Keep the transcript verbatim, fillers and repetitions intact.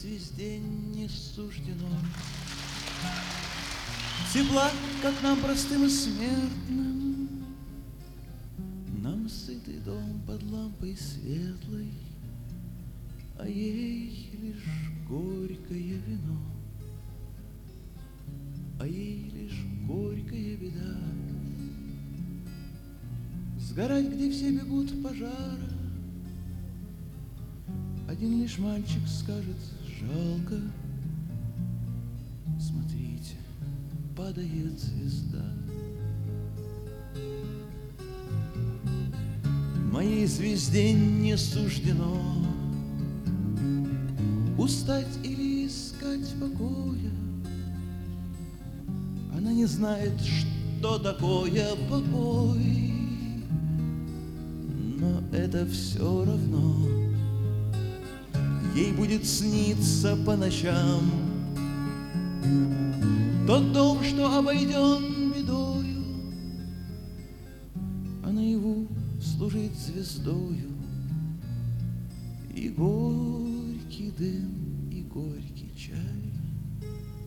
звезде не суждено тепла, как нам, простым и смертным. Нам сытый дом под лампой светлой, а ей лишь горькое вино, а ей лишь горькая беда. Сгорать, где все бегут пожара, один лишь мальчик скажет: жалко. Смотрите, падает звезда. Моей звезде не суждено устать или искать покоя. Она не знает, что такое покой, но это все равно. Ей будет сниться по ночам тот дом, что обойден бедою, а наяву служит звездою и горький дым, и горький чай.